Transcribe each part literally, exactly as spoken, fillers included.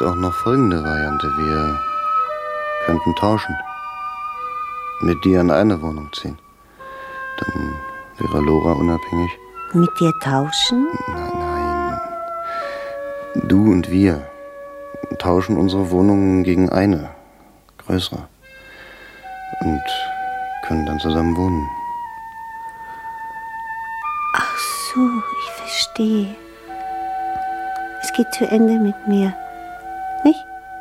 gibt auch noch folgende Variante. Wir könnten tauschen. Mit dir in eine Wohnung ziehen. Dann wäre Lora unabhängig. Mit dir tauschen? Nein, nein. Du und wir tauschen unsere Wohnungen gegen eine, größere. Und können dann zusammen wohnen. Ach so, ich verstehe. Es geht zu Ende mit mir. Nicht?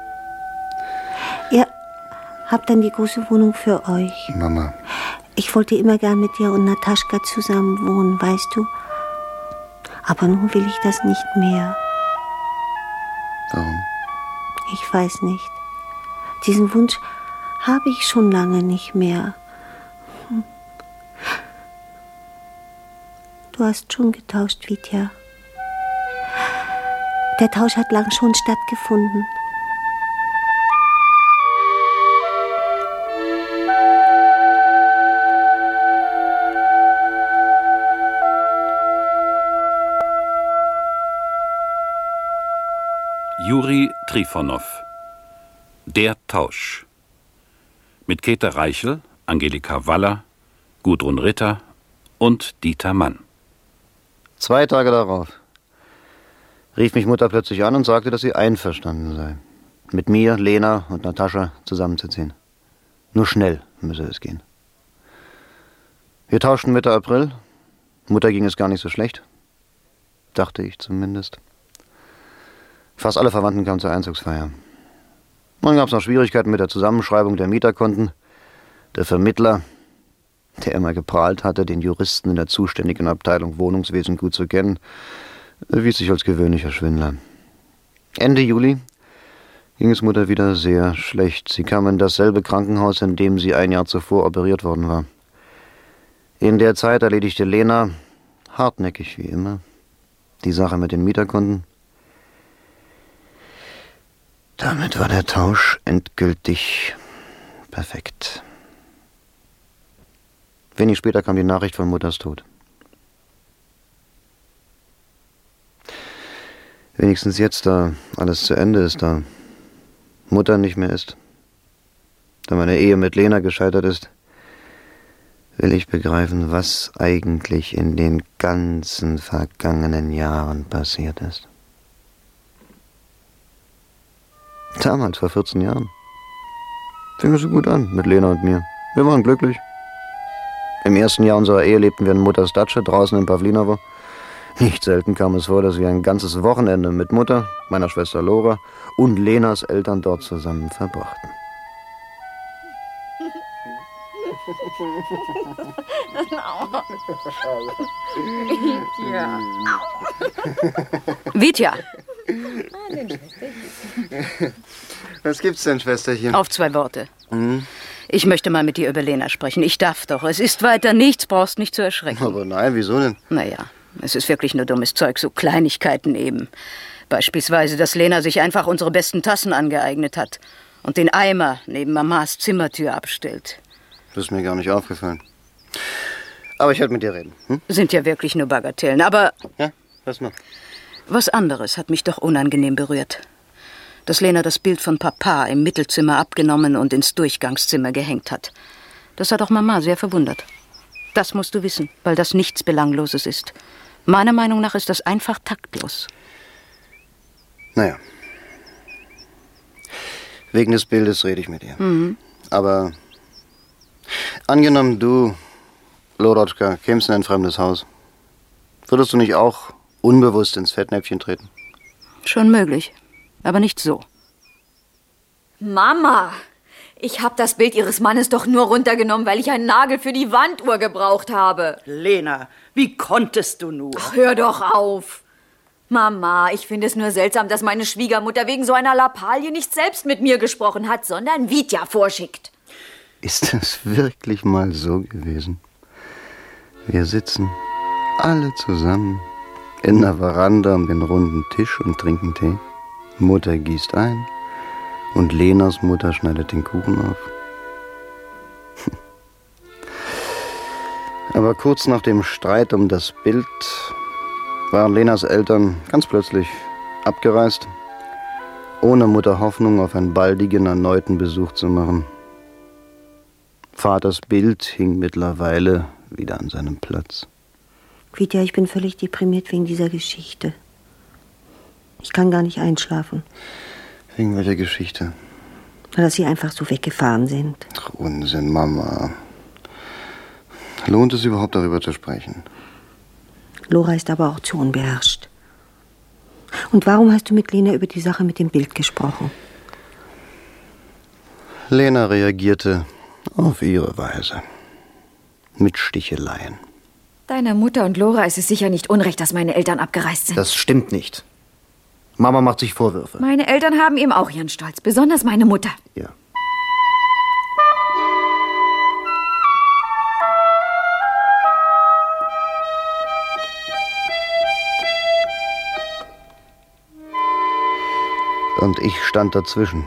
Ihr habt dann die große Wohnung für euch. Mama. Ich wollte immer gern mit dir und Nataschka zusammen wohnen, weißt du? Aber nun will ich das nicht mehr. Warum? Ich weiß nicht. Diesen Wunsch habe ich schon lange nicht mehr. Hm. Du hast schon getauscht, Vitya. Der Tausch hat lang schon stattgefunden. Juri Trifonow. Der Tausch. Mit Käthe Reichel, Angelika Waller, Gudrun Ritter und Dieter Mann. Zwei Tage darauf rief mich Mutter plötzlich an und sagte, dass sie einverstanden sei, mit mir, Lena und Natascha zusammenzuziehen. Nur schnell müsse es gehen. Wir tauschten Mitte April. Mutter ging es gar nicht so schlecht. Dachte ich zumindest. Fast alle Verwandten kamen zur Einzugsfeier. Dann gab es noch Schwierigkeiten mit der Zusammenschreibung der Mieterkonten. Der Vermittler, der immer geprahlt hatte, den Juristen in der zuständigen Abteilung Wohnungswesen gut zu kennen, erwies sich als gewöhnlicher Schwindler. Ende Juli ging es Mutter wieder sehr schlecht. Sie kam in dasselbe Krankenhaus, in dem sie ein Jahr zuvor operiert worden war. In der Zeit erledigte Lena, hartnäckig wie immer, die Sache mit den Mieterkonten. Damit war der Tausch endgültig perfekt. Wenig später kam die Nachricht von Mutters Tod. Wenigstens jetzt, da alles zu Ende ist, da Mutter nicht mehr ist, da meine Ehe mit Lena gescheitert ist, will ich begreifen, was eigentlich in den ganzen vergangenen Jahren passiert ist. Damals, vor vierzehn Jahren, fing es so gut an mit Lena und mir. Wir waren glücklich. Im ersten Jahr unserer Ehe lebten wir in Mutters Datsche draußen in Pawlinowo. Nicht selten kam es vor, dass wir ein ganzes Wochenende mit Mutter, meiner Schwester Lora und Lenas Eltern dort zusammen verbrachten. Ja. Vitya. Was gibt's denn, Schwesterchen? Auf zwei Worte. Mhm. Ich möchte mal mit dir über Lena sprechen. Ich darf doch. Es ist weiter nichts, brauchst nicht zu erschrecken. Aber nein, wieso denn? Naja, es ist wirklich nur dummes Zeug, so Kleinigkeiten eben. Beispielsweise, dass Lena sich einfach unsere besten Tassen angeeignet hat und den Eimer neben Mamas Zimmertür abstellt. Das ist mir gar nicht aufgefallen. Aber ich werde mit dir reden. Hm? Sind ja wirklich nur Bagatellen, aber... Ja, was noch? Was anderes hat mich doch unangenehm berührt. Dass Lena das Bild von Papa im Mittelzimmer abgenommen und ins Durchgangszimmer gehängt hat. Das hat auch Mama sehr verwundert. Das musst du wissen, weil das nichts Belangloses ist. Meiner Meinung nach ist das einfach taktlos. Naja. Wegen des Bildes rede ich mit ihr. Mhm. Aber angenommen, du, Lorotschka, kämst in ein fremdes Haus. Würdest du nicht auch unbewusst ins Fettnäpfchen treten? Schon möglich, aber nicht so. Mama, ich habe das Bild Ihres Mannes doch nur runtergenommen, weil ich einen Nagel für die Wanduhr gebraucht habe. Lena, wie konntest du nur? Ach, hör doch auf. Mama, ich finde es nur seltsam, dass meine Schwiegermutter wegen so einer Lappalie nicht selbst mit mir gesprochen hat, sondern Vitya vorschickt. Ist das wirklich mal so gewesen? Wir sitzen alle zusammen in der Veranda um den runden Tisch und trinken Tee. Mutter gießt ein und Lenas Mutter schneidet den Kuchen auf. Aber kurz nach dem Streit um das Bild waren Lenas Eltern ganz plötzlich abgereist ohne Mutter Hoffnung auf einen baldigen erneuten Besuch zu machen. Vaters Bild hing mittlerweile wieder an seinem Platz. Vitya, ich bin völlig deprimiert wegen dieser Geschichte. Ich kann gar nicht einschlafen. Wegen welcher Geschichte? Dass sie einfach so weggefahren sind. Ach, Unsinn, Mama. Lohnt es überhaupt, darüber zu sprechen? Lora ist aber auch zu unbeherrscht. Und warum hast du mit Lena über die Sache mit dem Bild gesprochen? Lena reagierte auf ihre Weise. Mit Sticheleien. Deiner Mutter und Lora ist es sicher nicht unrecht, dass meine Eltern abgereist sind. Das stimmt nicht. Mama macht sich Vorwürfe. Meine Eltern haben eben auch ihren Stolz, besonders meine Mutter. Ja. Und ich stand dazwischen.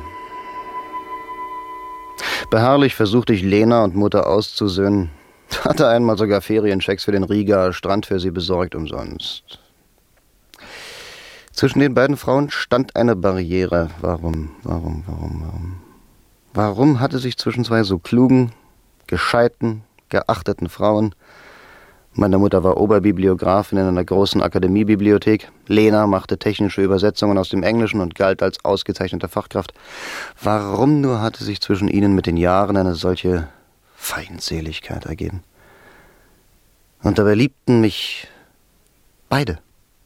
Beharrlich versuchte ich, Lena und Mutter auszusöhnen. Hatte einmal sogar Ferienchecks für den Rieger Strand für sie besorgt, umsonst. Zwischen den beiden Frauen stand eine Barriere. Warum, warum, warum, warum? Warum hatte sich zwischen zwei so klugen, gescheiten, geachteten Frauen... Meine Mutter war Oberbibliografin in einer großen Akademiebibliothek. Lena machte technische Übersetzungen aus dem Englischen und galt als ausgezeichnete Fachkraft. Warum nur hatte sich zwischen ihnen mit den Jahren eine solche Feindseligkeit ergeben? Und dabei liebten mich beide.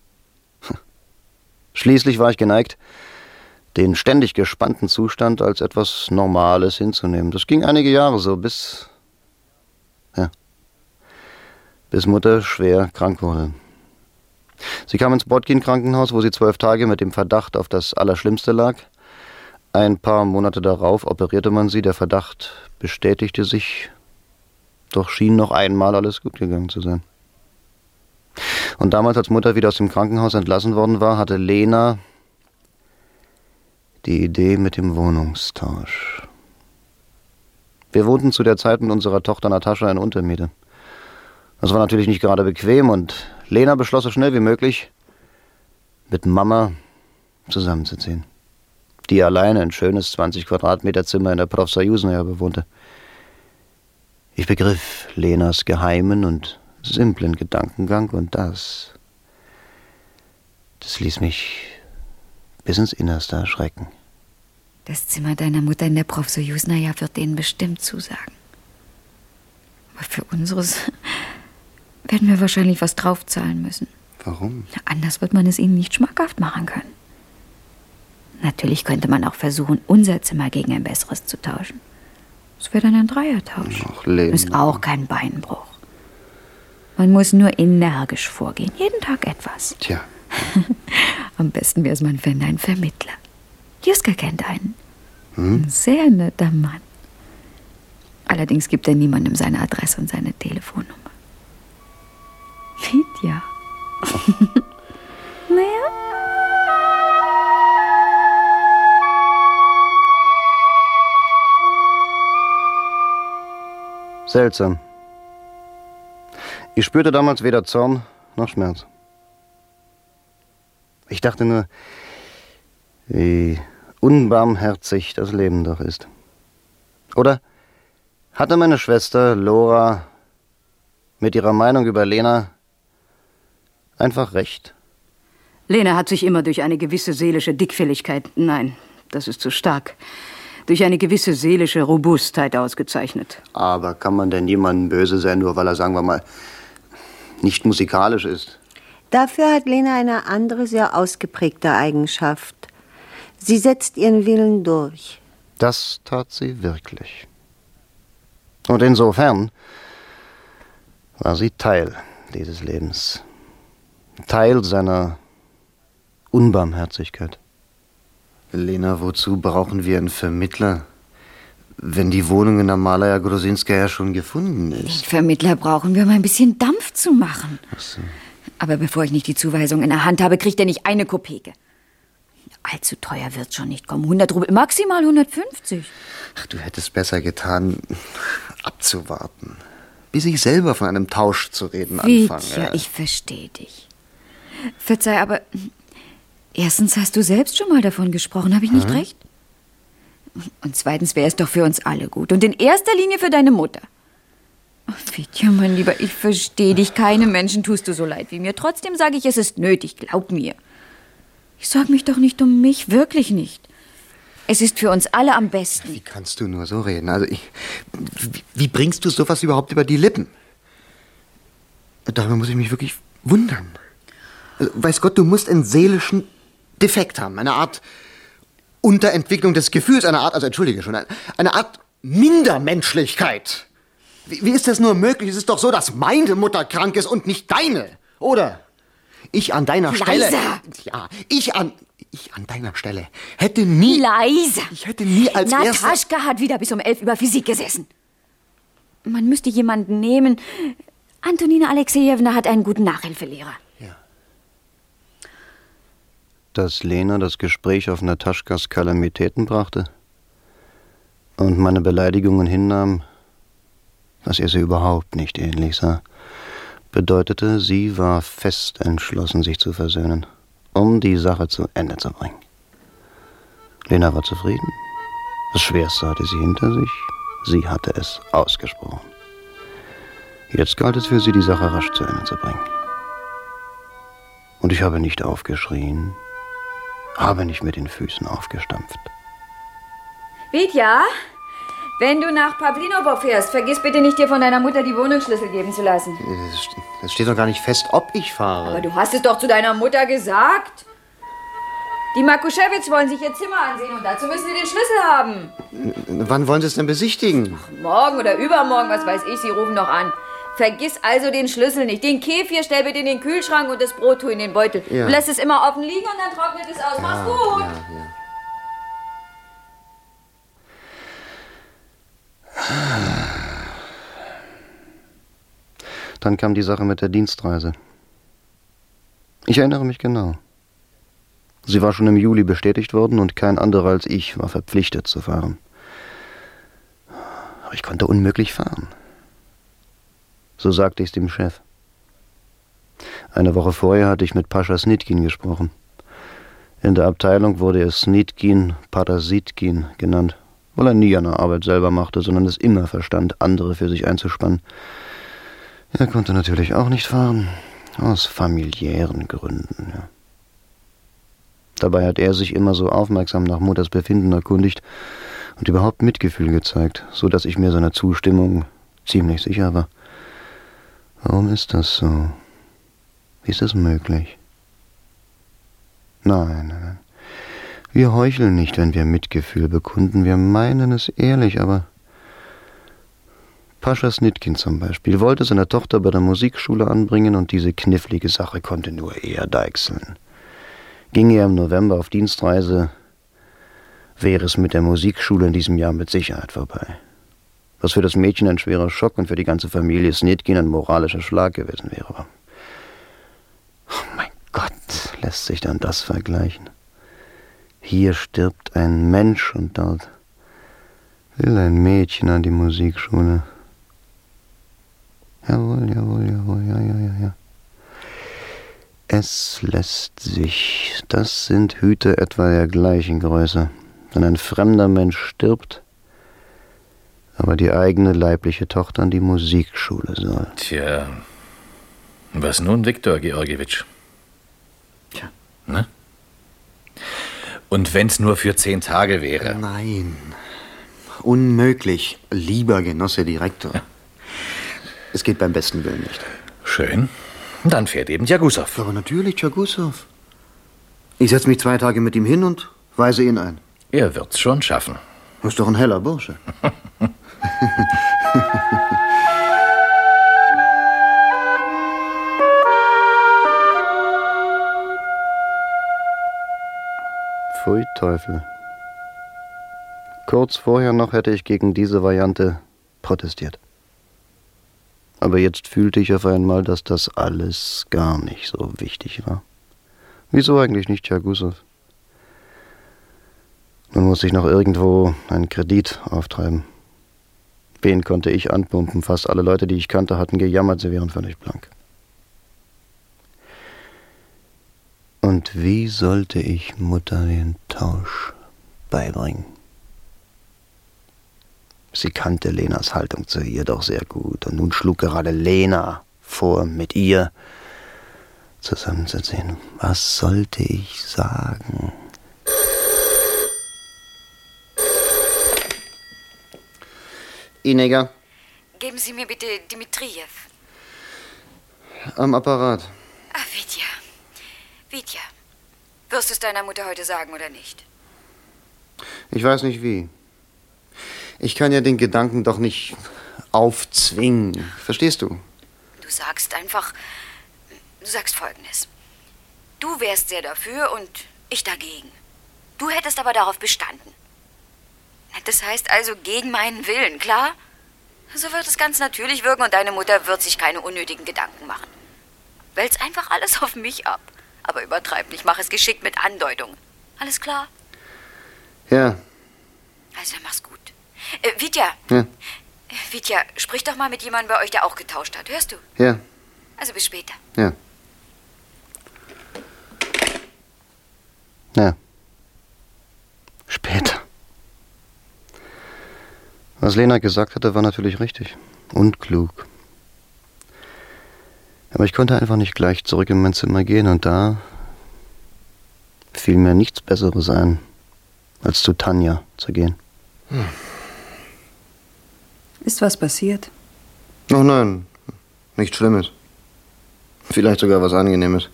Schließlich war ich geneigt, den ständig gespannten Zustand als etwas Normales hinzunehmen. Das ging einige Jahre so, bis... ja... bis Mutter schwer krank wurde. Sie kam ins Brodkin-Krankenhaus, wo sie zwölf Tage mit dem Verdacht auf das Allerschlimmste lag. Ein paar Monate darauf operierte man sie. Der Verdacht bestätigte sich, doch schien noch einmal alles gut gegangen zu sein. Und damals, als Mutter wieder aus dem Krankenhaus entlassen worden war, hatte Lena die Idee mit dem Wohnungstausch. Wir wohnten zu der Zeit mit unserer Tochter Natascha in Untermiete. Das war natürlich nicht gerade bequem und Lena beschloss so schnell wie möglich, mit Mama zusammenzuziehen, die alleine ein schönes zwanzig Quadratmeter Zimmer in der Profsojusnaja bewohnte. Ich begriff Lenas geheimen und simplen Gedankengang und das, das ließ mich bis ins Innerste erschrecken. Das Zimmer deiner Mutter in der Profsojusnaja wird denen bestimmt zusagen. Aber für unseres... werden wir wahrscheinlich was draufzahlen müssen. Warum? Na, anders wird man es ihnen nicht schmackhaft machen können. Natürlich könnte man auch versuchen, unser Zimmer gegen ein besseres zu tauschen. Das wäre dann ein Dreiertausch. Ach, Lena. Ist auch kein Beinbruch. Man muss nur energisch vorgehen. Jeden Tag etwas. Tja. Am besten wäre es, man fände einen Vermittler. Juska kennt einen. Hm? Ein sehr netter Mann. Allerdings gibt er niemandem seine Adresse und seine Telefonnummer. Vitya. Naja. Seltsam. Ich spürte damals weder Zorn noch Schmerz. Ich dachte nur, wie unbarmherzig das Leben doch ist. Oder hatte meine Schwester Lora mit ihrer Meinung über Lena einfach recht? Lena hat sich immer durch eine gewisse seelische Dickfelligkeit, nein, das ist zu stark, durch eine gewisse seelische Robustheit ausgezeichnet. Aber kann man denn jemandem böse sein, nur weil er, sagen wir mal, nicht musikalisch ist? Dafür hat Lena eine andere, sehr ausgeprägte Eigenschaft. Sie setzt ihren Willen durch. Das tat sie wirklich. Und insofern war sie Teil dieses Lebens. Teil seiner Unbarmherzigkeit. Lena, wozu brauchen wir einen Vermittler, wenn die Wohnung in der Malaya Grusinskaja schon gefunden ist? Den Vermittler brauchen wir, um ein bisschen Dampf zu machen. Ach so. Aber bevor ich nicht die Zuweisung in der Hand habe, kriegt er nicht eine Kopeke. Allzu teuer wird's schon nicht kommen. hundert Rubel, maximal hundertfünfzig. Ach, du hättest besser getan, abzuwarten, bis ich selber von einem Tausch zu reden anfange. Vitya, ich verstehe dich. Verzeih, aber Erstens hast du selbst schon mal davon gesprochen, habe ich nicht hm? recht? Und zweitens wäre es doch für uns alle gut. Und in erster Linie für deine Mutter. Oh, Fedja, mein Lieber, ich verstehe dich. Keinem Menschen tust du so leid wie mir. Trotzdem sage ich, es ist nötig, glaub mir. Ich sorge mich doch nicht um mich, wirklich nicht. Es ist für uns alle am besten. Wie kannst du nur so reden? Also ich, wie, wie bringst du sowas überhaupt über die Lippen? Darüber muss ich mich wirklich wundern. Also, weiß Gott, du musst einen seelischen Defekt haben. Eine Art Unterentwicklung des Gefühls. Eine Art, also entschuldige schon, eine Art Mindermenschlichkeit. Wie, wie ist das nur möglich? Es ist doch so, dass meine Mutter krank ist und nicht deine. Oder? Ich an deiner Stelle... Leiser! Ja, ich an... Ich an deiner Stelle hätte nie... Leiser! Ich hätte nie als erstes... Nataschka hat wieder bis um elf über Physik gesessen. Man müsste jemanden nehmen. Antonina Alexejewna hat einen guten Nachhilfelehrer. Ja. Dass Lena das Gespräch auf Nataschkas Kalamitäten brachte und meine Beleidigungen hinnahm, was ihr sie überhaupt nicht ähnlich sah, bedeutete, sie war fest entschlossen, sich zu versöhnen, um die Sache zu Ende zu bringen. Lena war zufrieden. Das Schwerste hatte sie hinter sich. Sie hatte es ausgesprochen. Jetzt galt es für sie, die Sache rasch zu Ende zu bringen. Und ich habe nicht aufgeschrien, habe nicht mit den Füßen aufgestampft. Fedja, wenn du nach Pavlinovo fährst, vergiss bitte nicht, dir von deiner Mutter die Wohnungsschlüssel geben zu lassen. Das steht doch gar nicht fest, ob ich fahre. Aber du hast es doch zu deiner Mutter gesagt. Die Makuschewitz wollen sich ihr Zimmer ansehen und dazu müssen sie den Schlüssel haben. Wann wollen sie es denn besichtigen? Ach, morgen oder übermorgen, was weiß ich, sie rufen noch an. Vergiss also den Schlüssel nicht. Den Kefir stell bitte in den Kühlschrank und das Brot tu in den Beutel. Ja. Du lässt es immer offen liegen und dann trocknet es aus. Ja, mach's gut. Ja, ja. Dann kam die Sache mit der Dienstreise. Ich erinnere mich genau. Sie war schon im Juli bestätigt worden und kein anderer als ich war verpflichtet zu fahren. Aber ich konnte unmöglich fahren. So sagte ich es dem Chef. Eine Woche vorher hatte ich mit Pascha Snitkin gesprochen. In der Abteilung wurde er Snitkin Parasitkin genannt, weil er nie eine Arbeit selber machte, sondern es immer verstand, andere für sich einzuspannen. Er konnte natürlich auch nicht fahren, aus familiären Gründen. Ja. Dabei hat er sich immer so aufmerksam nach Mutters Befinden erkundigt und überhaupt Mitgefühl gezeigt, so dass ich mir seiner Zustimmung ziemlich sicher war. Warum ist das so? Wie ist das möglich? Nein, nein, nein. Wir heucheln nicht, wenn wir Mitgefühl bekunden. Wir meinen es ehrlich, aber... Pascha Snitkin zum Beispiel wollte seine Tochter bei der Musikschule anbringen und diese knifflige Sache konnte nur er deichseln. Ging er im November auf Dienstreise, wäre es mit der Musikschule in diesem Jahr mit Sicherheit vorbei. Was für das Mädchen ein schwerer Schock und für die ganze Familie Snitkin ein moralischer Schlag gewesen wäre. Aber oh mein Gott, lässt sich dann das vergleichen? Hier stirbt ein Mensch und dort will ein Mädchen an die Musikschule. Jawohl, jawohl, jawohl, ja, ja, ja, ja. Es lässt sich. Das sind Hüte etwa der gleichen Größe. Wenn ein fremder Mensch stirbt, aber die eigene leibliche Tochter an die Musikschule soll. Tja, was nun, Viktor Georgiewitsch? Tja. Ne? Und wenn's nur für zehn Tage wäre? Nein, unmöglich, lieber Genosse Direktor. Ja. Es geht beim besten Willen nicht. Schön. Dann fährt eben Djagussow. Aber natürlich Djagussow. Ich setze mich zwei Tage mit ihm hin und weise ihn ein. Er wird's schon schaffen. Das ist doch ein heller Bursche. Pfui Teufel. Kurz vorher noch hätte ich gegen diese Variante protestiert. Aber jetzt fühlte ich auf einmal, dass das alles gar nicht so wichtig war. Wieso eigentlich nicht Djagussow? Nun muss ich noch irgendwo einen Kredit auftreiben. Wen konnte ich anpumpen? Fast alle Leute, die ich kannte, hatten gejammert, sie wären völlig blank. Und Und wie sollte ich Mutter den Tausch beibringen? Sie kannte Lenas Haltung zu ihr doch sehr gut. Und nun schlug gerade Lena vor, mit ihr zusammenzuziehen. Was sollte ich sagen? Inega. Geben Sie mir bitte Dimitrijew. Am Apparat. Ah, Vitya. Vitya, wirst du es deiner Mutter heute sagen oder nicht? Ich weiß nicht wie. Ich kann ja den Gedanken doch nicht aufzwingen. Verstehst du? Du sagst einfach, du sagst Folgendes. Du wärst sehr dafür und ich dagegen. Du hättest aber darauf bestanden. Das heißt also gegen meinen Willen, klar? So wird es ganz natürlich wirken und deine Mutter wird sich keine unnötigen Gedanken machen. Wälz einfach alles auf mich ab. Aber übertreib nicht, mach es geschickt mit Andeutungen. Alles klar? Ja. Also dann mach's gut. Äh, Vitya. Ja. Vitya, sprich doch mal mit jemandem bei euch, der auch getauscht hat. Hörst du? Ja. Also bis später. Ja. Ja. Später. Was Lena gesagt hatte, war natürlich richtig. Und klug. Aber ich konnte einfach nicht gleich zurück in mein Zimmer gehen und da fiel mir nichts Besseres ein, als zu Tanja zu gehen. Hm. Ist was passiert? Oh nein, nichts Schlimmes. Vielleicht sogar was Angenehmes.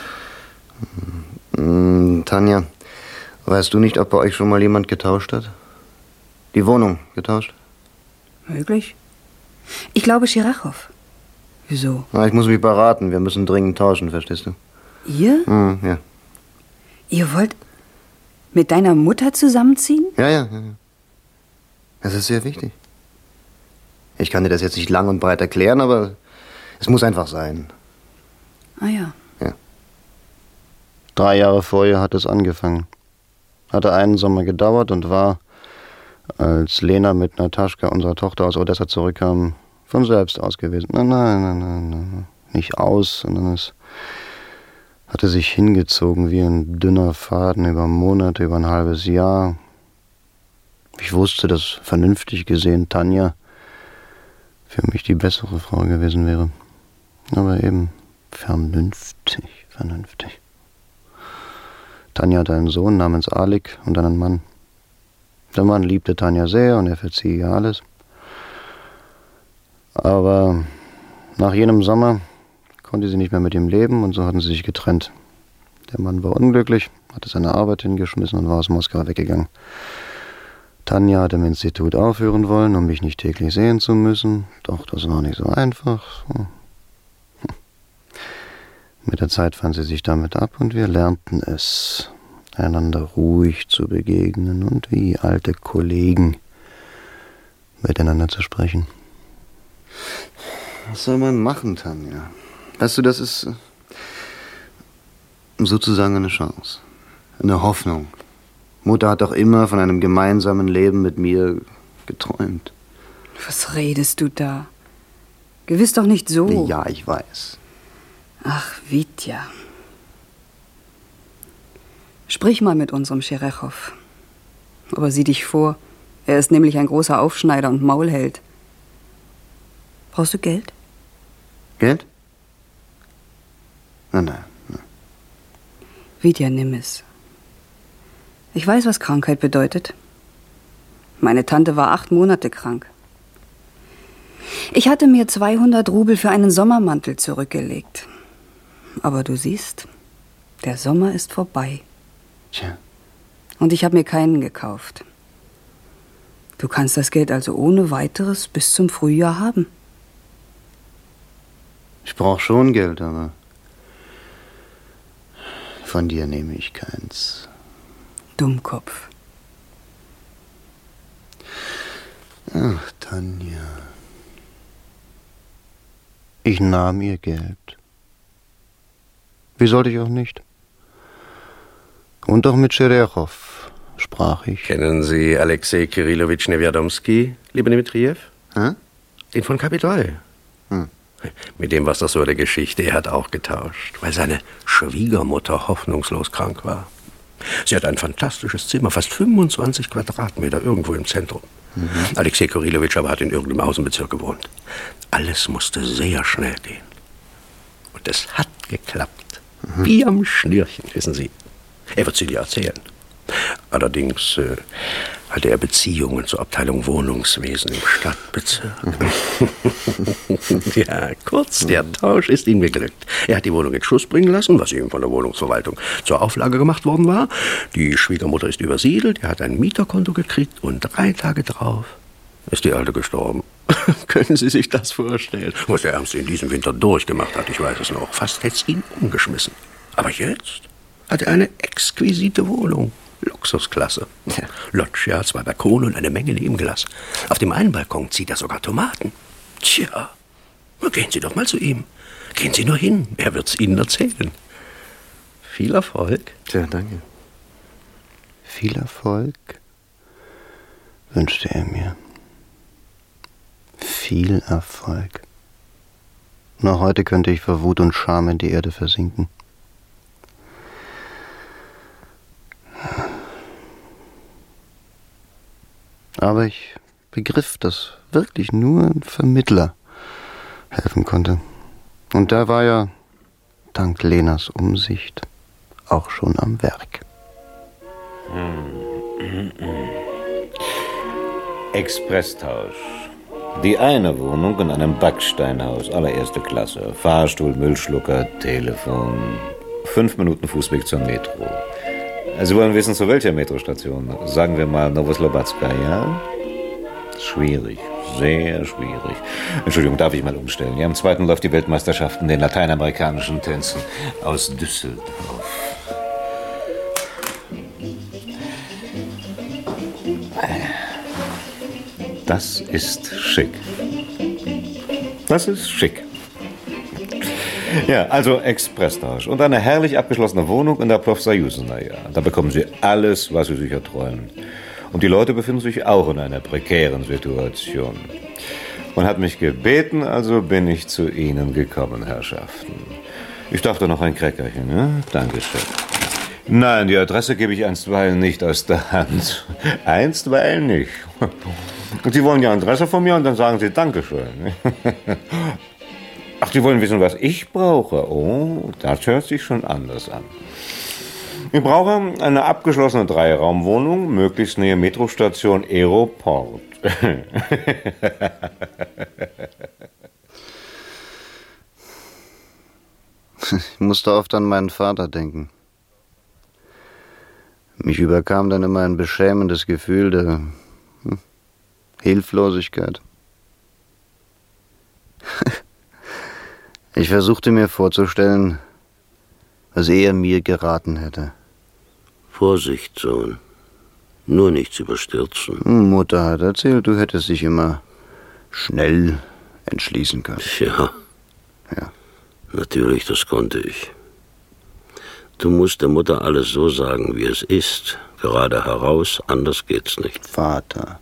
Hm, Tanja, weißt du nicht, ob bei euch schon mal jemand getauscht hat? Die Wohnung getauscht? Möglich. Ich glaube Schirachow. Wieso? Na, ich muss mich beraten. Wir müssen dringend tauschen, verstehst du? Ihr? Hm, ja. Ihr wollt mit deiner Mutter zusammenziehen? Ja, ja, ja. Das ist sehr wichtig. Ich kann dir das jetzt nicht lang und breit erklären, aber es muss einfach sein. Ah ja. Ja. Drei Jahre vorher hat es angefangen. Hatte einen Sommer gedauert und war, als Lena mit Nataschka, unserer Tochter, aus Odessa zurückkam, von selbst aus gewesen. Nein, nein, nein, nein, nein. Nicht aus, sondern es hatte sich hingezogen wie ein dünner Faden über Monate, über ein halbes Jahr. Ich wusste, dass vernünftig gesehen Tanja für mich die bessere Frau gewesen wäre. Aber eben vernünftig, vernünftig. Tanja hatte einen Sohn namens Alik und einen Mann. Der Mann liebte Tanja sehr und er verzieh ihr alles. Aber nach jenem Sommer konnte sie nicht mehr mit ihm leben und so hatten sie sich getrennt. Der Mann war unglücklich, hatte seine Arbeit hingeschmissen und war aus Moskau weggegangen. Tanja hat im Institut aufhören wollen, um mich nicht täglich sehen zu müssen. Doch das war nicht so einfach. Mit der Zeit fand sie sich damit ab und wir lernten es, einander ruhig zu begegnen und wie alte Kollegen miteinander zu sprechen. Was soll man machen, Tanja? Weißt du, das ist sozusagen eine Chance, eine Hoffnung. Mutter hat doch immer von einem gemeinsamen Leben mit mir geträumt. Was redest du da? Gewiss doch nicht so. Ja, ich weiß. Ach, Vitya. Sprich mal mit unserem Scherechow. Aber sieh dich vor, er ist nämlich ein großer Aufschneider und Maulheld. Brauchst du Geld? Geld? Nein, nein, nein. Vitya, nimm es. Ich weiß, was Krankheit bedeutet. Meine Tante war acht Monate krank. Ich hatte mir zweihundert Rubel für einen Sommermantel zurückgelegt. Aber du siehst, der Sommer ist vorbei. Tja. Und ich habe mir keinen gekauft. Du kannst das Geld also ohne weiteres bis zum Frühjahr haben. Ich brauche schon Geld, aber von dir nehme ich keins. Dummkopf. Ach, Tanja. Ich nahm ihr Geld. Wie sollte ich auch nicht? Und auch mit Scherechow sprach ich. Kennen Sie Alexei Kirillowitsch Newiadomski, lieber Dimitrijew? Hä? Den von Kapitol. Hm. Mit dem war's doch so eine Geschichte. Er hat auch getauscht, weil seine Schwiegermutter hoffnungslos krank war. Sie hat ein fantastisches Zimmer, fast fünfundzwanzig Quadratmeter, irgendwo im Zentrum. Mhm. Alexei Kyrilowitsch aber hat in irgendeinem Außenbezirk gewohnt. Alles musste sehr schnell gehen. Und es hat geklappt. Mhm. Wie am Schnürchen, wissen Sie. Er wird Sie dir erzählen. Allerdings äh, hatte er Beziehungen zur Abteilung Wohnungswesen im Stadtbezirk. Ja, kurz, der Tausch ist ihm geglückt. Er hat die Wohnung in Schuss bringen lassen, was ihm von der Wohnungsverwaltung zur Auflage gemacht worden war. Die Schwiegermutter ist übersiedelt, er hat ein Mieterkonto gekriegt und drei Tage drauf ist die Alte gestorben. Können Sie sich das vorstellen? Was der Ärmste in diesem Winter durchgemacht hat, ich weiß es noch. Fast hätte es ihn umgeschmissen. Aber jetzt hat er eine exquisite Wohnung. Luxusklasse. Ja. Loggia, zwei Balkone und eine Menge Nebenglas. Auf dem einen Balkon zieht er sogar Tomaten. Tja, gehen Sie doch mal zu ihm. Gehen Sie nur hin, er wird's Ihnen erzählen. Viel Erfolg. Tja, danke. Viel Erfolg wünschte er mir. Viel Erfolg. Noch heute könnte ich vor Wut und Scham in die Erde versinken. Aber ich begriff, dass wirklich nur ein Vermittler helfen konnte. Und da war ja, dank Lenas Umsicht, auch schon am Werk. Expresstausch. Die eine Wohnung in einem Backsteinhaus, allererste Klasse. Fahrstuhl, Müllschlucker, Telefon. Fünf Minuten Fußweg zur Metro. Sie wollen wissen, zu welcher Metrostation? Sagen wir mal Nowoslobodska, ja? Schwierig, sehr schwierig. Entschuldigung, darf ich mal umstellen? Ja, am zweiten läuft die Weltmeisterschaft in den lateinamerikanischen Tänzen aus Düsseldorf. Das ist schick. Das ist schick. Ja, also Expresstausch und eine herrlich abgeschlossene Wohnung in der Plowsajusnaja. Da bekommen Sie alles, was Sie sich erträumen. Und die Leute befinden sich auch in einer prekären Situation. Man hat mich gebeten, also bin ich zu Ihnen gekommen, Herrschaften. Ich dachte noch ein Kräckerchen, ne? Dankeschön. Nein, die Adresse gebe ich einstweilen nicht aus der Hand. Einstweilen nicht. Und Sie wollen die Adresse von mir und dann sagen Sie Dankeschön. Ach, Sie wollen wissen, was ich brauche? Oh, das hört sich schon anders an. Ich brauche eine abgeschlossene Dreiraumwohnung, möglichst nähe Metrostation Aeroport. Ich musste oft an meinen Vater denken. Mich überkam dann immer ein beschämendes Gefühl der hm, Hilflosigkeit. Ich versuchte mir vorzustellen, was er mir geraten hätte. Vorsicht, Sohn. Nur nichts überstürzen. Mutter hat erzählt, du hättest dich immer schnell entschließen können. Ja. Ja. Natürlich, das konnte ich. Du musst der Mutter alles so sagen, wie es ist. Gerade heraus, anders geht's nicht. Vater.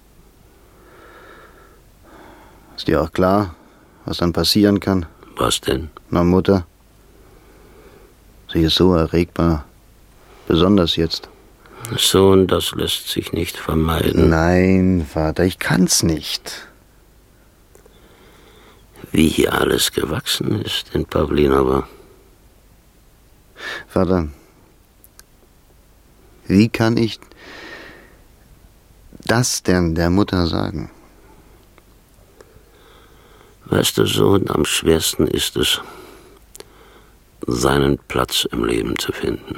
Ist dir auch klar, was dann passieren kann? Was denn? Na, Mutter. Sie ist so erregbar. Besonders jetzt. Sohn, das lässt sich nicht vermeiden. Nein, Vater, ich kann's nicht. Wie hier alles gewachsen ist in Pawlinowa. Vater, wie kann ich das denn der Mutter sagen? Weißt du, Sohn, am schwersten ist es, seinen Platz im Leben zu finden.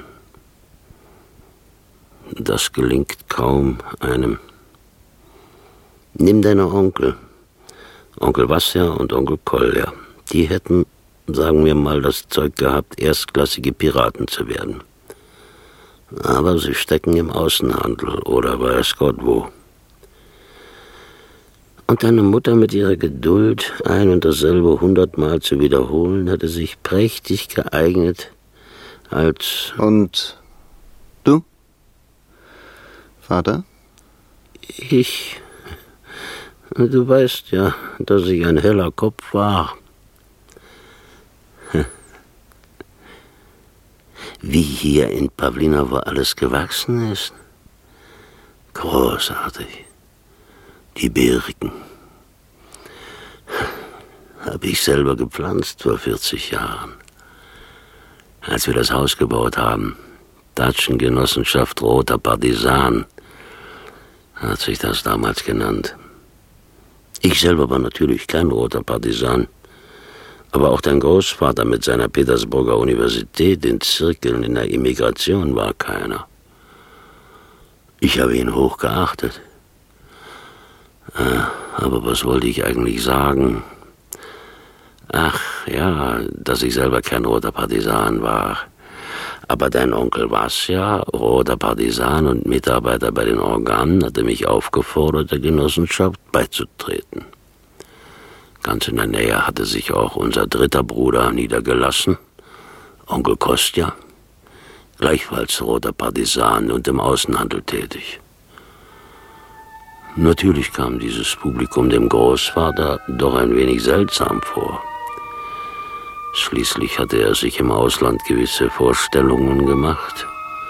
Das gelingt kaum einem. Nimm deine Onkel, Onkel Wasja und Onkel Kolja. Die hätten, sagen wir mal, das Zeug gehabt, erstklassige Piraten zu werden. Aber sie stecken im Außenhandel oder weiß Gott wo. Und deine Mutter mit ihrer Geduld, ein und dasselbe hundertmal zu wiederholen, hatte sich prächtig geeignet als... Und du, Vater? Ich... Du weißt ja, dass ich ein heller Kopf war. wie hier in Pawlinowo alles gewachsen ist. Großartig. Die Birken. Habe ich selber gepflanzt vor vierzig Jahren. Als wir das Haus gebaut haben, Datschengenossenschaft Roter Partisan, hat sich das damals genannt. Ich selber war natürlich kein roter Partisan, aber auch dein Großvater mit seiner Petersburger Universität in Zirkeln in der Immigration war keiner. Ich habe ihn hoch geachtet. Aber was wollte ich eigentlich sagen? Ach ja, dass ich selber kein roter Partisan war. Aber dein Onkel war's ja, roter Partisan und Mitarbeiter bei den Organen, hatte mich aufgefordert, der Genossenschaft beizutreten. Ganz in der Nähe hatte sich auch unser dritter Bruder niedergelassen, Onkel Kostja, gleichfalls roter Partisan und im Außenhandel tätig. Natürlich kam dieses Publikum dem Großvater doch ein wenig seltsam vor. Schließlich hatte er sich im Ausland gewisse Vorstellungen gemacht.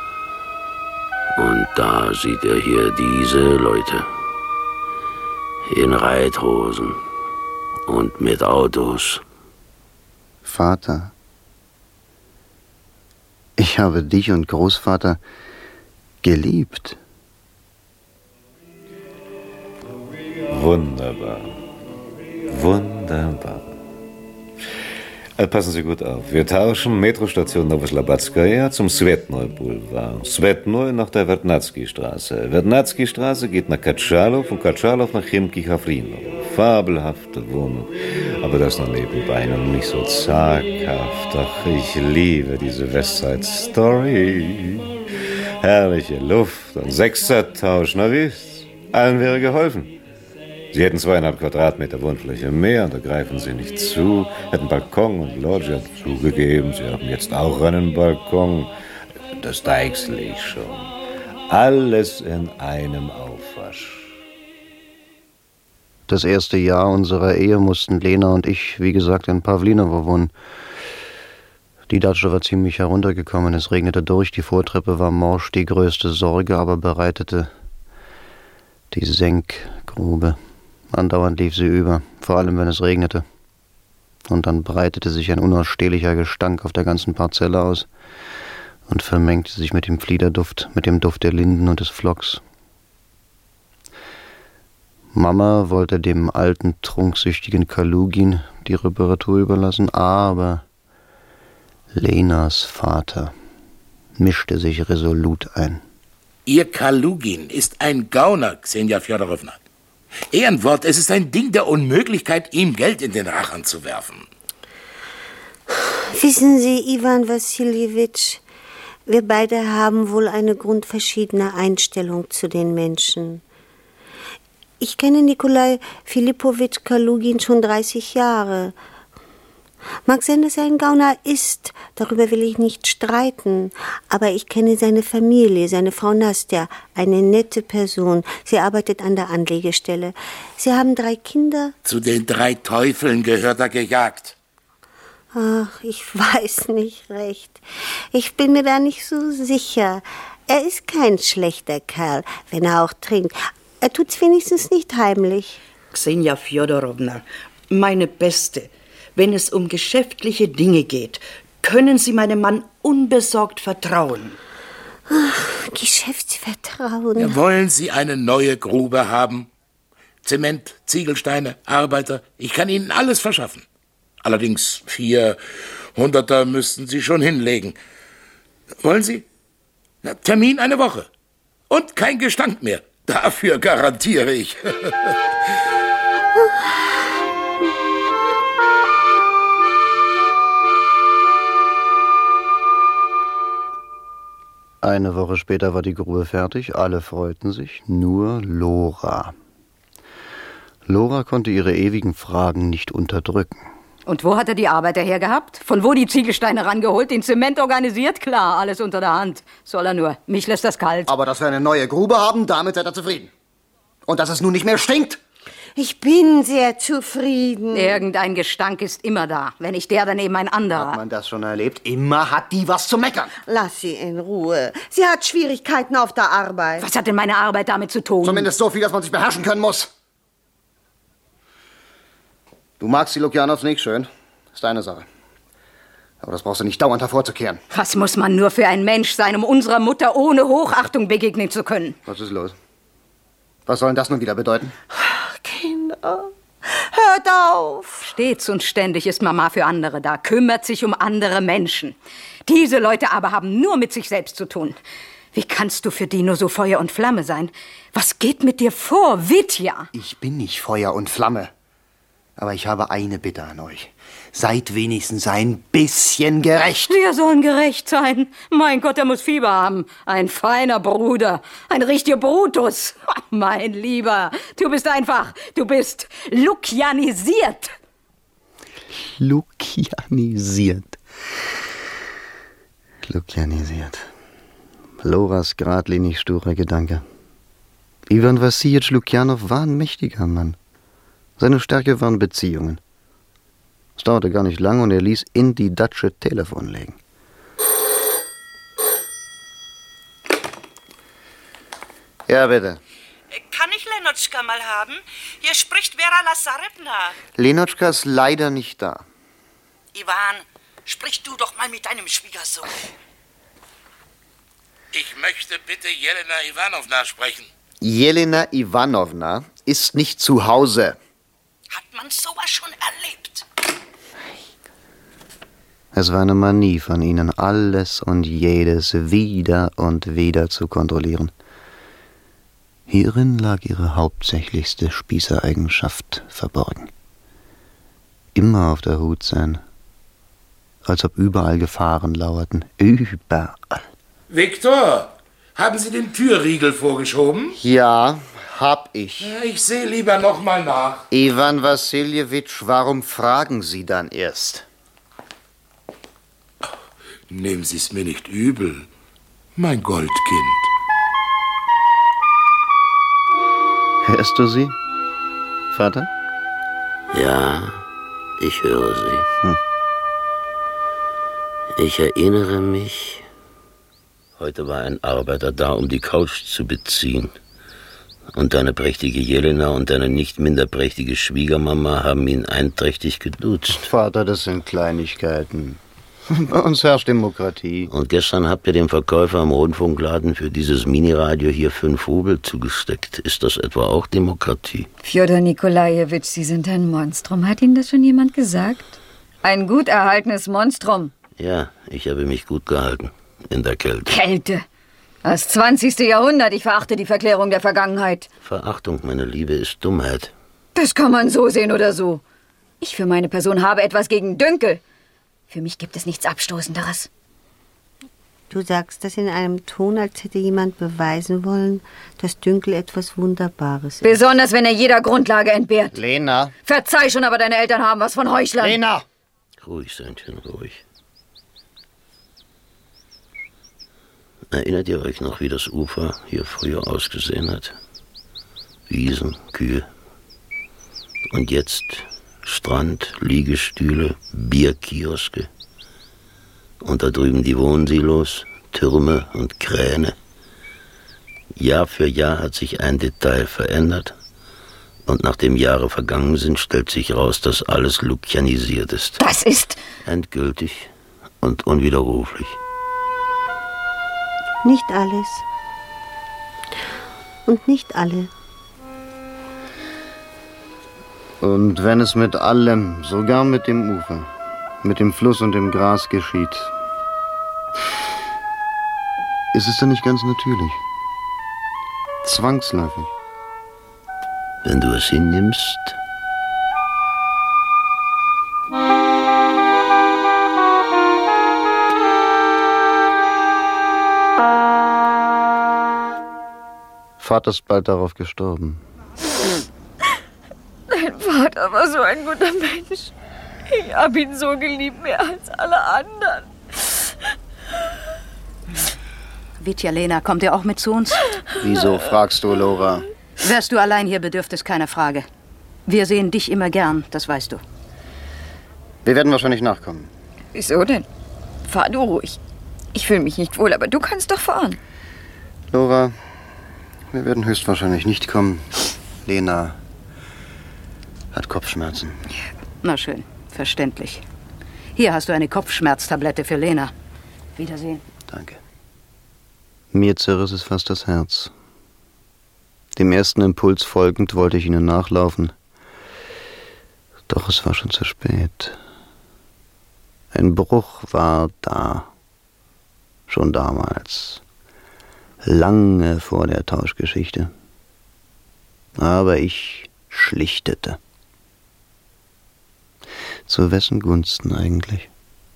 Und da sieht er hier diese Leute. In Reithosen und mit Autos. Vater, ich habe dich und Großvater geliebt. Wunderbar. Wunderbar. Also passen Sie gut auf. Wir tauschen Metrostation Novoslobodskaja zum Svetnoy Boulevard. Svetnoy nach der Vernadsky-Straße. Vernadsky-Straße geht nach Katschalow und Katschalow nach Chimki-Hafrinow. Fabelhafte Wohnung. Aber das noch nebenbei und nicht so zaghaft. Ach, ich liebe diese Westside Story. Herrliche Luft und Sechsertausch. Na wie ist's? Allen wäre geholfen. Sie hätten zweieinhalb Quadratmeter Wohnfläche mehr und da greifen Sie nicht zu, hätten Balkon und Loggia zugegeben. Sie haben jetzt auch einen Balkon. Das deichsel ich schon. Alles in einem Aufwasch. Das erste Jahr unserer Ehe mussten Lena und ich, wie gesagt, in Pawlinowo wohnen. Die Datsche war ziemlich heruntergekommen, es regnete durch, die Vortreppe war morsch, die größte Sorge aber bereitete die Senkgrube. Andauernd lief sie über, vor allem wenn es regnete. Und dann breitete sich ein unausstehlicher Gestank auf der ganzen Parzelle aus und vermengte sich mit dem Fliederduft, mit dem Duft der Linden und des Pflocks. Mama wollte dem alten, trunksüchtigen Kalugin die Reparatur überlassen, aber Lenas Vater mischte sich resolut ein. Ihr Kalugin ist ein Gauner, Xenia Fjodorowna. Ehrenwort, es ist ein Ding der Unmöglichkeit, ihm Geld in den Rachen zu werfen. Wissen Sie, Iwan Wassiljewitsch, wir beide haben wohl eine grundverschiedene Einstellung zu den Menschen. Ich kenne Nikolai Philippowitsch Kalugin schon dreißig Jahre. Mag sein, dass er ein Gauner ist, darüber will ich nicht streiten. Aber ich kenne seine Familie, seine Frau Nastja, eine nette Person. Sie arbeitet an der Anlegestelle. Sie haben drei Kinder. Zu den drei Teufeln gehört er gejagt. Ach, ich weiß nicht recht. Ich bin mir da nicht so sicher. Er ist kein schlechter Kerl, wenn er auch trinkt. Er tut's wenigstens nicht heimlich. Xenia Fjodorowna, meine Beste. Wenn es um geschäftliche Dinge geht, können Sie meinem Mann unbesorgt vertrauen. Ach, Geschäftsvertrauen. Ja, wollen Sie eine neue Grube haben? Zement, Ziegelsteine, Arbeiter, ich kann Ihnen alles verschaffen. Allerdings vier Hunderter müssten Sie schon hinlegen. Wollen Sie? Na, Termin eine Woche. Und kein Gestank mehr. Dafür garantiere ich. Eine Woche später war die Grube fertig, alle freuten sich, nur Lora. Lora konnte ihre ewigen Fragen nicht unterdrücken. Und wo hat er die Arbeiter hergehabt? Von wo die Ziegelsteine rangeholt, den Zement organisiert? Klar, alles unter der Hand. Soll er nur. Mich lässt das kalt. Aber dass wir eine neue Grube haben, damit seid ihr zufrieden. Und dass es nun nicht mehr stinkt. Ich bin sehr zufrieden. Irgendein Gestank ist immer da. Wenn nicht der, dann eben ein anderer. Hat man das schon erlebt? Immer hat die was zu meckern. Lass sie in Ruhe. Sie hat Schwierigkeiten auf der Arbeit. Was hat denn meine Arbeit damit zu tun? Zumindest so viel, dass man sich beherrschen können muss. Du magst die Lukjanows nicht, schön. Ist deine Sache. Aber das brauchst du nicht dauernd hervorzukehren. Was muss man nur für ein Mensch sein, um unserer Mutter ohne Hochachtung begegnen zu können? Was ist los? Was soll denn das nun wieder bedeuten? Kinder, hört auf. Stets und ständig ist Mama für andere da, kümmert sich um andere Menschen. Diese Leute aber haben nur mit sich selbst zu tun. Wie kannst du für die nur so Feuer und Flamme sein? Was geht mit dir vor, Vitja? Ich bin nicht Feuer und Flamme. Aber ich habe eine Bitte an euch. Seid wenigstens ein bisschen gerecht. Wir sollen gerecht sein. Mein Gott, er muss Fieber haben. Ein feiner Bruder. Ein richtiger Brutus. Mein Lieber, du bist einfach, du bist lukjanisiert. Lukjanisiert. Lukjanisiert. Loras geradlinig sturer Gedanke. Iwan Wassiljewitsch Lukjanow war ein mächtiger Mann. Seine Stärke waren Beziehungen. Es dauerte gar nicht lange und er ließ in die Datsche Telefon legen. Ja, bitte. Kann ich Lenotschka mal haben? Hier spricht Vera Lazarevna. Lenotschka ist leider nicht da. Iwan, sprich du doch mal mit deinem Schwiegersohn. Ich möchte bitte Jelena Iwanowna sprechen. Jelena Iwanowna ist nicht zu Hause. Hat man sowas schon erlebt? Es war eine Manie von ihnen, alles und jedes wieder und wieder zu kontrollieren. Hierin lag ihre hauptsächlichste Spießereigenschaft verborgen. Immer auf der Hut sein, als ob überall Gefahren lauerten, überall. Viktor, haben Sie den Türriegel vorgeschoben? Ja, hab ich. Ja, ich sehe lieber noch mal nach. Iwan Wassiljewitsch, warum fragen Sie dann erst? Nehmen Sie es mir nicht übel, mein Goldkind. Hörst du sie, Vater? Ja, ich höre sie. Hm. Ich erinnere mich, heute war ein Arbeiter da, um die Couch zu beziehen. Und deine prächtige Jelena und deine nicht minder prächtige Schwiegermama haben ihn einträchtig geduzt. Vater, das sind Kleinigkeiten. Bei uns herrscht Demokratie. Und gestern habt ihr dem Verkäufer am Rundfunkladen für dieses Miniradio hier fünf Rubel zugesteckt. Ist das etwa auch Demokratie? Fjodor Nikolajewitsch, Sie sind ein Monstrum. Hat Ihnen das schon jemand gesagt? Ein gut erhaltenes Monstrum. Ja, ich habe mich gut gehalten. In der Kälte. Kälte? Das zwanzigste Jahrhundert. Ich verachte die Verklärung der Vergangenheit. Verachtung, meine Liebe, ist Dummheit. Das kann man so sehen oder so. Ich für meine Person habe etwas gegen Dünkel. Für mich gibt es nichts Abstoßenderes. Du sagst das in einem Ton, als hätte jemand beweisen wollen, dass Dünkel etwas Wunderbares ist. Besonders, wenn er jeder Grundlage entbehrt. Lena. Verzeih schon, aber deine Eltern haben was von Heuchlern. Lena! Ruhig, Söhnchen, ruhig. Erinnert ihr euch noch, wie das Ufer hier früher ausgesehen hat? Wiesen, Kühe. Und jetzt Strand, Liegestühle, Bierkioske. Und da drüben die Wohnsilos, Türme und Kräne. Jahr für Jahr hat sich ein Detail verändert. Und nachdem Jahre vergangen sind, stellt sich raus, dass alles lukjanisiert ist. Das ist endgültig und unwiderruflich. Nicht alles. Und nicht alle. Und wenn es mit allem, sogar mit dem Ufer, mit dem Fluss und dem Gras geschieht, ist es dann nicht ganz natürlich? Zwangsläufig. Wenn du es hinnimmst. Vater ist bald darauf gestorben. Dein Vater war so ein guter Mensch. Ich hab ihn so geliebt, mehr als alle anderen. Vitja, Lena, kommt ihr auch mit zu uns? Wieso fragst du, Lora? Wärst du allein hier, bedürfte es keiner Frage. Wir sehen dich immer gern, das weißt du. Wir werden wahrscheinlich nachkommen. Wieso denn? Fahr du ruhig. Ich fühle mich nicht wohl, aber du kannst doch fahren. Lora, wir werden höchstwahrscheinlich nicht kommen. Lena hat Kopfschmerzen. Na schön, verständlich. Hier hast du eine Kopfschmerztablette für Lena. Wiedersehen. Danke. Mir zerriss es fast das Herz. Dem ersten Impuls folgend wollte ich ihnen nachlaufen. Doch es war schon zu spät. Ein Bruch war da. Schon damals. Lange vor der Tauschgeschichte. Aber ich schlichtete. Zu wessen Gunsten eigentlich?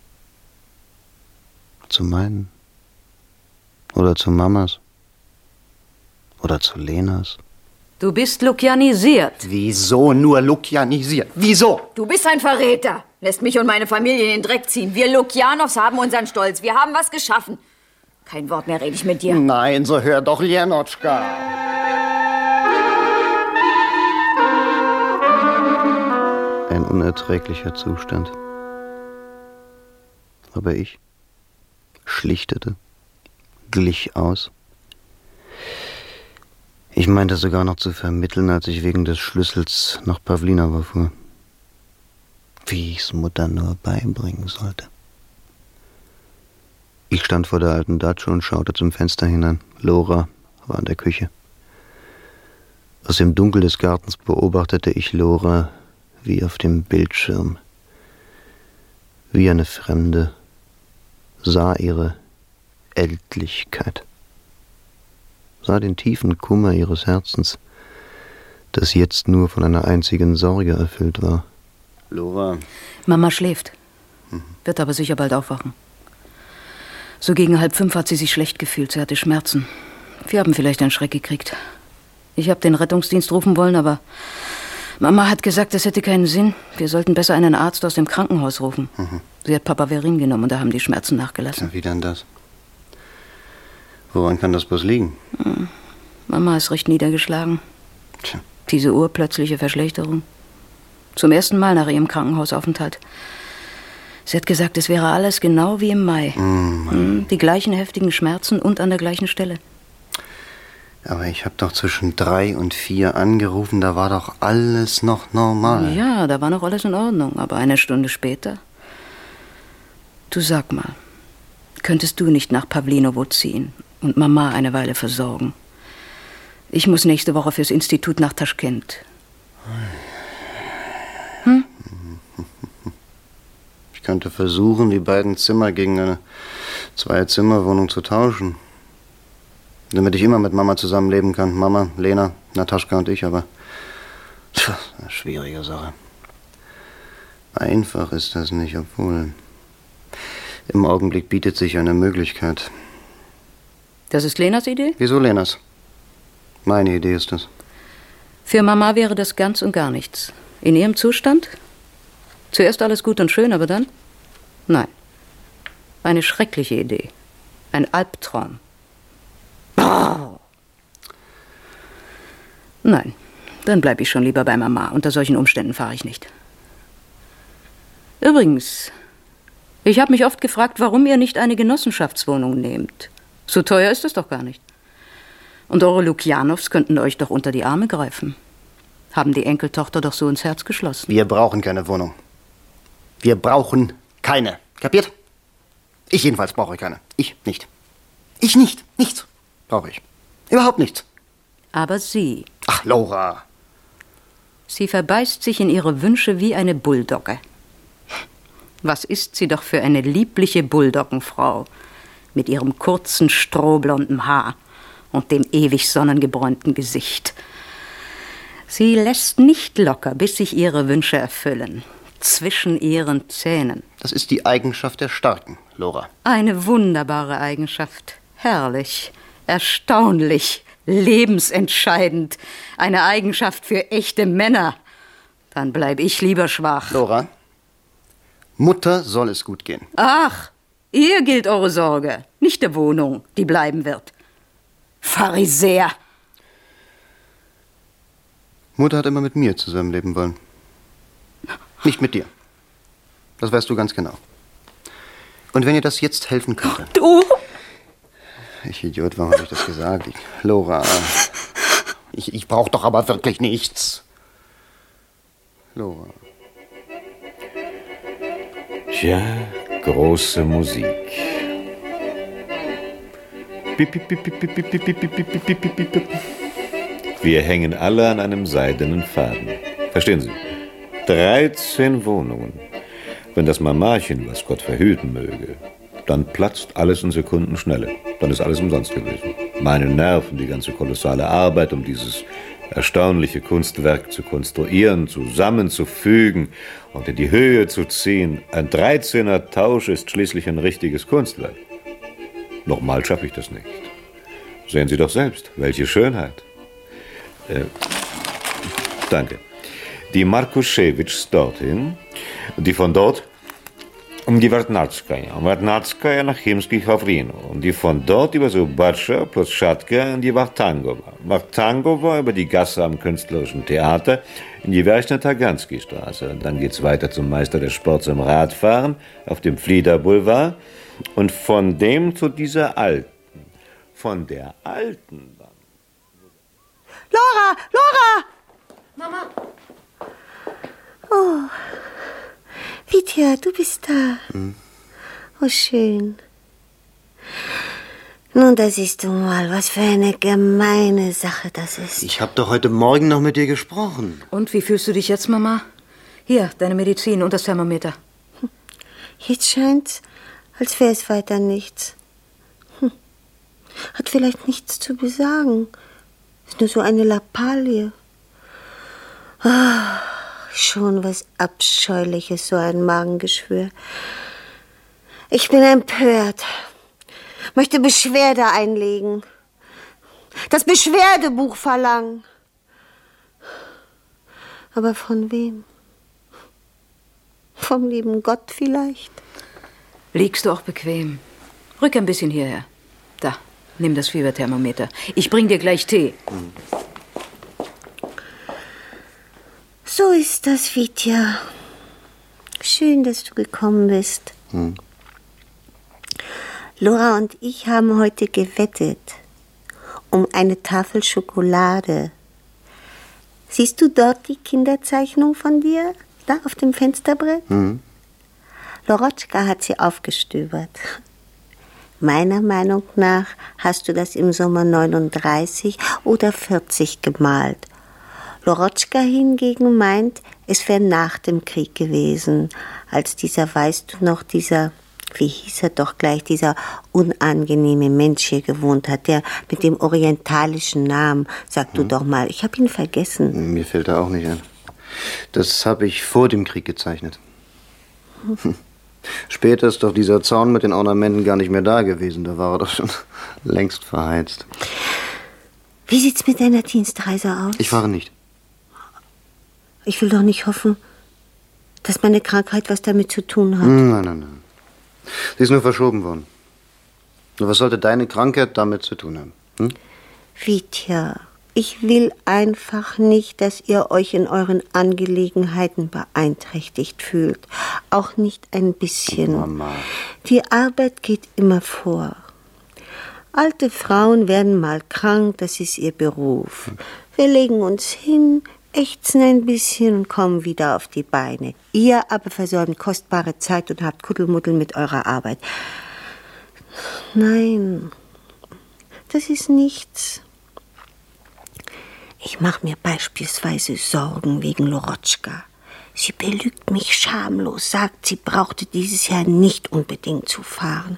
Zu meinen? Oder zu Mamas? Oder zu Lenas? Du bist lukianisiert. Wieso nur lukianisiert? Wieso? Du bist ein Verräter. Lässt mich und meine Familie in den Dreck ziehen. Wir Lukianows haben unseren Stolz. Wir haben was geschaffen. Kein Wort mehr rede ich mit dir. Nein, so hör doch, Janotschka. Ein unerträglicher Zustand. Aber ich schlichtete, glich aus. Ich meinte sogar noch zu vermitteln, als ich wegen des Schlüssels nach Pawlinowa fuhr. Wie ich's Mutter nur beibringen sollte. Ich stand vor der alten Datsche und schaute zum Fenster hinein. Lora war in der Küche. Aus dem Dunkel des Gartens beobachtete ich Lora wie auf dem Bildschirm. Wie eine Fremde, sah ihre Ältlichkeit. Sah den tiefen Kummer ihres Herzens, das jetzt nur von einer einzigen Sorge erfüllt war. Lora. Mama schläft, wird aber sicher bald aufwachen. So gegen halb fünf hat sie sich schlecht gefühlt, sie hatte Schmerzen. Wir haben vielleicht einen Schreck gekriegt. Ich habe den Rettungsdienst rufen wollen, aber Mama hat gesagt, das hätte keinen Sinn. Wir sollten besser einen Arzt aus dem Krankenhaus rufen. Mhm. Sie hat Papaverin genommen und da haben die Schmerzen nachgelassen. Ja, wie denn das? Woran kann das bloß liegen? Hm. Mama ist recht niedergeschlagen. Tja. Diese urplötzliche Verschlechterung. Zum ersten Mal nach ihrem Krankenhausaufenthalt. Sie hat gesagt, es wäre alles genau wie im Mai. Mm, hm, die gleichen heftigen Schmerzen und an der gleichen Stelle. Aber ich habe doch zwischen drei und vier angerufen, da war doch alles noch normal. Ja, da war noch alles in Ordnung, aber eine Stunde später... Du sag mal, könntest du nicht nach Pawlinowo ziehen und Mama eine Weile versorgen? Ich muss nächste Woche fürs Institut nach Taschkent. Hm? Ich könnte versuchen, die beiden Zimmer gegen eine Zwei-Zimmer-Wohnung zu tauschen. Damit ich immer mit Mama zusammenleben kann. Mama, Lena, Nataschka und ich, aber... Tja, eine schwierige Sache. Einfach ist das nicht, obwohl... Im Augenblick bietet sich eine Möglichkeit. Das ist Lenas Idee? Wieso Lenas? Meine Idee ist das. Für Mama wäre das ganz und gar nichts. In ihrem Zustand? Zuerst alles gut und schön, aber dann? Nein. Eine schreckliche Idee. Ein Albtraum. Oh. Nein, dann bleibe ich schon lieber bei Mama. Unter solchen Umständen fahre ich nicht. Übrigens, ich habe mich oft gefragt, warum ihr nicht eine Genossenschaftswohnung nehmt. So teuer ist das doch gar nicht. Und eure Lukianows könnten euch doch unter die Arme greifen. Haben die Enkeltochter doch so ins Herz geschlossen. Wir brauchen keine Wohnung. Wir brauchen keine. Kapiert? Ich jedenfalls brauche keine. Ich nicht. Ich nicht. Nichts brauche ich. Überhaupt nichts. Aber sie... Ach, Lora. Sie verbeißt sich in ihre Wünsche wie eine Bulldogge. Was ist sie doch für eine liebliche Bulldoggenfrau. Mit ihrem kurzen, strohblonden Haar und dem ewig sonnengebräunten Gesicht. Sie lässt nicht locker, bis sich ihre Wünsche erfüllen. Zwischen ihren Zähnen. Das ist die Eigenschaft der Starken, Lora. Eine wunderbare Eigenschaft. Herrlich, erstaunlich, lebensentscheidend. Eine Eigenschaft für echte Männer. Dann bleib ich lieber schwach. Lora, Mutter soll es gut gehen. Ach, ihr gilt eure Sorge, nicht der Wohnung, die bleiben wird. Pharisäer. Mutter hat immer mit mir zusammenleben wollen. Nicht mit dir. Das weißt du ganz genau. Und wenn ihr das jetzt helfen könnte... Du? Ich Idiot, warum habe ich das gesagt? Ich, Lora, ich, ich brauche doch aber wirklich nichts. Lora. Tja, große Musik. Wir hängen alle an einem seidenen Faden. Verstehen Sie? dreizehn Wohnungen. Wenn das Mamachen, was Gott verhüten möge, dann platzt alles in Sekundenschnelle. Dann ist alles umsonst gewesen. Meine Nerven, die ganze kolossale Arbeit, um dieses erstaunliche Kunstwerk zu konstruieren, zusammenzufügen und in die Höhe zu ziehen. Ein dreizehner Tausch ist schließlich ein richtiges Kunstwerk. Nochmal schaffe ich das nicht. Sehen Sie doch selbst, welche Schönheit. Äh, danke. Die Markuschewitschs dorthin, die von dort um die Wartnatskaya, Wartnatskaya nach Chimski-Hawrino und die von dort über Subatscha, Plotschatka in die Wartangova, Wartangova über die Gasse am Künstlerischen Theater in die Werchner-Taganski-Straße. Und dann geht's weiter zum Meister des Sports im Radfahren auf dem Flieder-Boulevard und von dem zu dieser alten, von der alten Bahn. Lora, Lora! Mama! Oh, Vitya, du bist da. Hm. Oh, schön. Nun, da siehst du mal, was für eine gemeine Sache das ist. Ich habe doch heute Morgen noch mit dir gesprochen. Und wie fühlst du dich jetzt, Mama? Hier, deine Medizin und das Thermometer. Jetzt scheint's, als wäre es weiter nichts. Hm. Hat vielleicht nichts zu besagen. Ist nur so eine Lappalie. Ah. Schon was Abscheuliches, so ein Magengeschwür. Ich bin empört. Möchte Beschwerde einlegen. Das Beschwerdebuch verlangen. Aber von wem? Vom lieben Gott vielleicht? Liegst du auch bequem? Rück ein bisschen hierher. Da, nimm das Fieberthermometer. Ich bring dir gleich Tee. Hm. So ist das, Vitya. Schön, dass du gekommen bist. Hm. Lora und ich haben heute gewettet um eine Tafel Schokolade. Siehst du dort die Kinderzeichnung von dir? Da auf dem Fensterbrett? Hm. Lorotschka hat sie aufgestöbert. Meiner Meinung nach hast du das im Sommer neununddreißig oder vierzig gemalt. Lorotschka hingegen meint, es wäre nach dem Krieg gewesen, als dieser, weißt du noch, dieser, wie hieß er doch gleich, dieser unangenehme Mensch hier gewohnt hat, der mit dem orientalischen Namen, sag du hm. doch mal, ich habe ihn vergessen. Mir fällt er auch nicht ein. Das habe ich vor dem Krieg gezeichnet. Hm. Später ist doch dieser Zaun mit den Ornamenten gar nicht mehr da gewesen, da war er doch schon längst verheizt. Wie sieht's mit deiner Dienstreise aus? Ich fahre nicht. Ich will doch nicht hoffen, dass meine Krankheit was damit zu tun hat. Nein, nein, nein. Sie ist nur verschoben worden. Und was sollte deine Krankheit damit zu tun haben? Hm? Vitya, ich will einfach nicht, dass ihr euch in euren Angelegenheiten beeinträchtigt fühlt. Auch nicht ein bisschen. Mama. Die Arbeit geht immer vor. Alte Frauen werden mal krank, das ist ihr Beruf. Hm. Wir legen uns hin, ächzen ein bisschen und kommen wieder auf die Beine. Ihr aber versäumt kostbare Zeit und habt Kuddelmuddel mit eurer Arbeit. Nein, das ist nichts. Ich mache mir beispielsweise Sorgen wegen Lorotschka. Sie belügt mich schamlos, sagt, sie brauchte dieses Jahr nicht unbedingt zu fahren.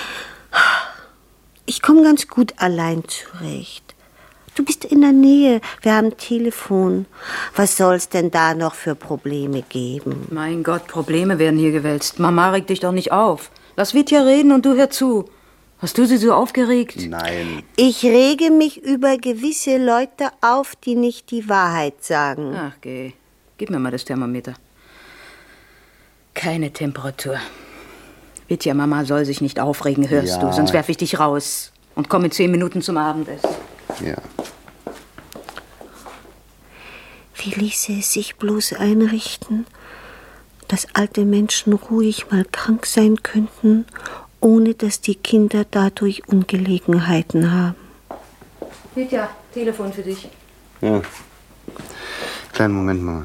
Ich komme ganz gut allein zurecht. Du bist in der Nähe, wir haben Telefon. Was soll's denn da noch für Probleme geben? Mein Gott, Probleme werden hier gewälzt. Mama regt dich doch nicht auf. Lass Vitya reden und du hör zu. Hast du sie so aufgeregt? Nein. Ich rege mich über gewisse Leute auf, die nicht die Wahrheit sagen. Ach, geh. Gib mir mal das Thermometer. Keine Temperatur. Vitya, Mama soll sich nicht aufregen, hörst ja. du, sonst werf ich dich raus. Und komm in zehn Minuten zum Abendessen. Ja. Wie ließe es sich bloß einrichten, dass alte Menschen ruhig mal krank sein könnten, ohne dass die Kinder dadurch Ungelegenheiten haben? Vitya, Telefon für dich. Ja. Kleinen Moment mal.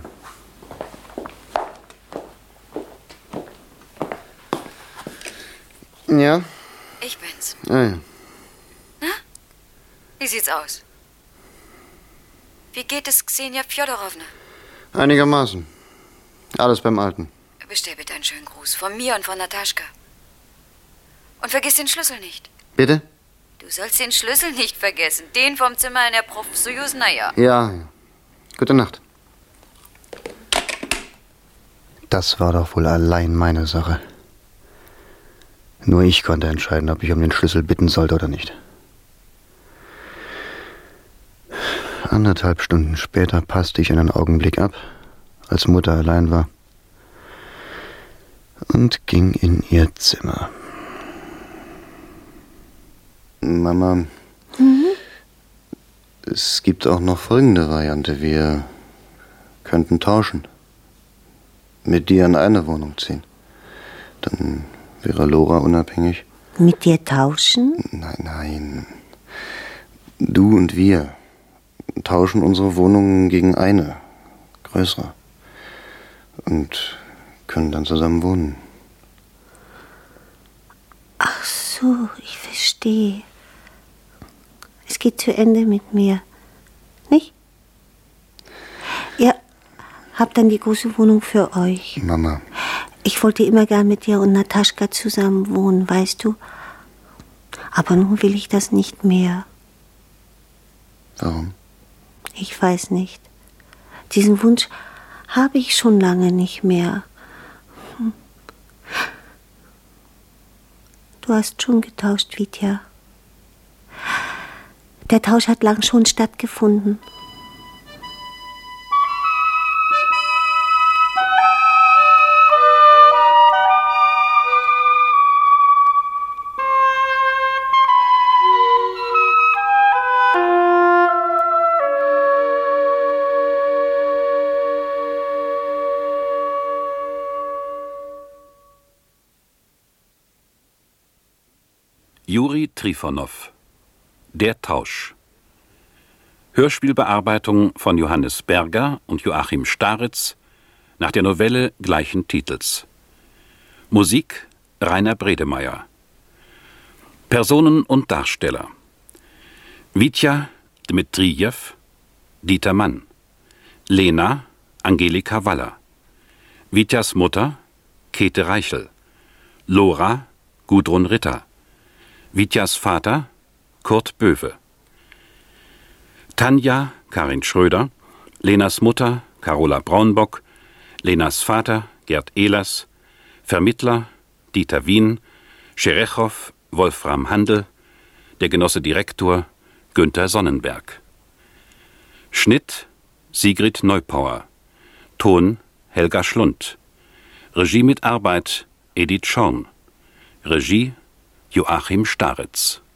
Ja? Ich bin's. Ah, ja. Na? Wie sieht's aus? Wie geht es Xenia Fjodorowna? Einigermaßen. Alles beim Alten. Bestell bitte einen schönen Gruß von mir und von Nataschka. Und vergiss den Schlüssel nicht. Bitte? Du sollst den Schlüssel nicht vergessen. Den vom Zimmer in der Prof Sojuznaja. Ja, ja. Gute Nacht. Das war doch wohl allein meine Sache. Nur ich konnte entscheiden, ob ich um den Schlüssel bitten sollte oder nicht. Anderthalb Stunden später passte ich einen Augenblick ab, als Mutter allein war, und ging in ihr Zimmer. Mama, mhm. Es gibt auch noch folgende Variante. Wir könnten tauschen. Mit dir in eine Wohnung ziehen. Dann wäre Lora unabhängig. Mit dir tauschen? Nein, nein. Du und wir tauschen unsere Wohnungen gegen eine, größere. Und können dann zusammen wohnen. Ach so, ich verstehe. Es geht zu Ende mit mir, nicht? Ihr habt dann die große Wohnung für euch. Mama. Ich wollte immer gern mit dir und Nataschka zusammen wohnen, weißt du? Aber nun will ich das nicht mehr. Warum? Ich weiß nicht. Diesen Wunsch habe ich schon lange nicht mehr. Hm. Du hast schon getauscht, Vitya. Der Tausch hat lang schon stattgefunden. Juri Trifonow. Der Tausch. Hörspielbearbeitung von Johannes Berger und Joachim Staritz nach der Novelle gleichen Titels. Musik Rainer Bredemeier. Personen und Darsteller: Vitya Dmitrijew, Dieter Mann. Lena Angelika Waller. Vityas Mutter Käthe Reichel. Lora Gudrun Ritter. Vityas Vater Kurt Böwe. Tanja Karin Schröder. Lenas Mutter Carola Braunbock. Lenas Vater Gerd Ehlers. Vermittler Dieter Wien. Scherechow Wolfram Handel. Der Genosse Direktor Günther Sonnenberg. Schnitt Sigrid Neupauer. Ton Helga Schlund. Regie mit Arbeit Edith Schorn. Regie Joachim Staritz.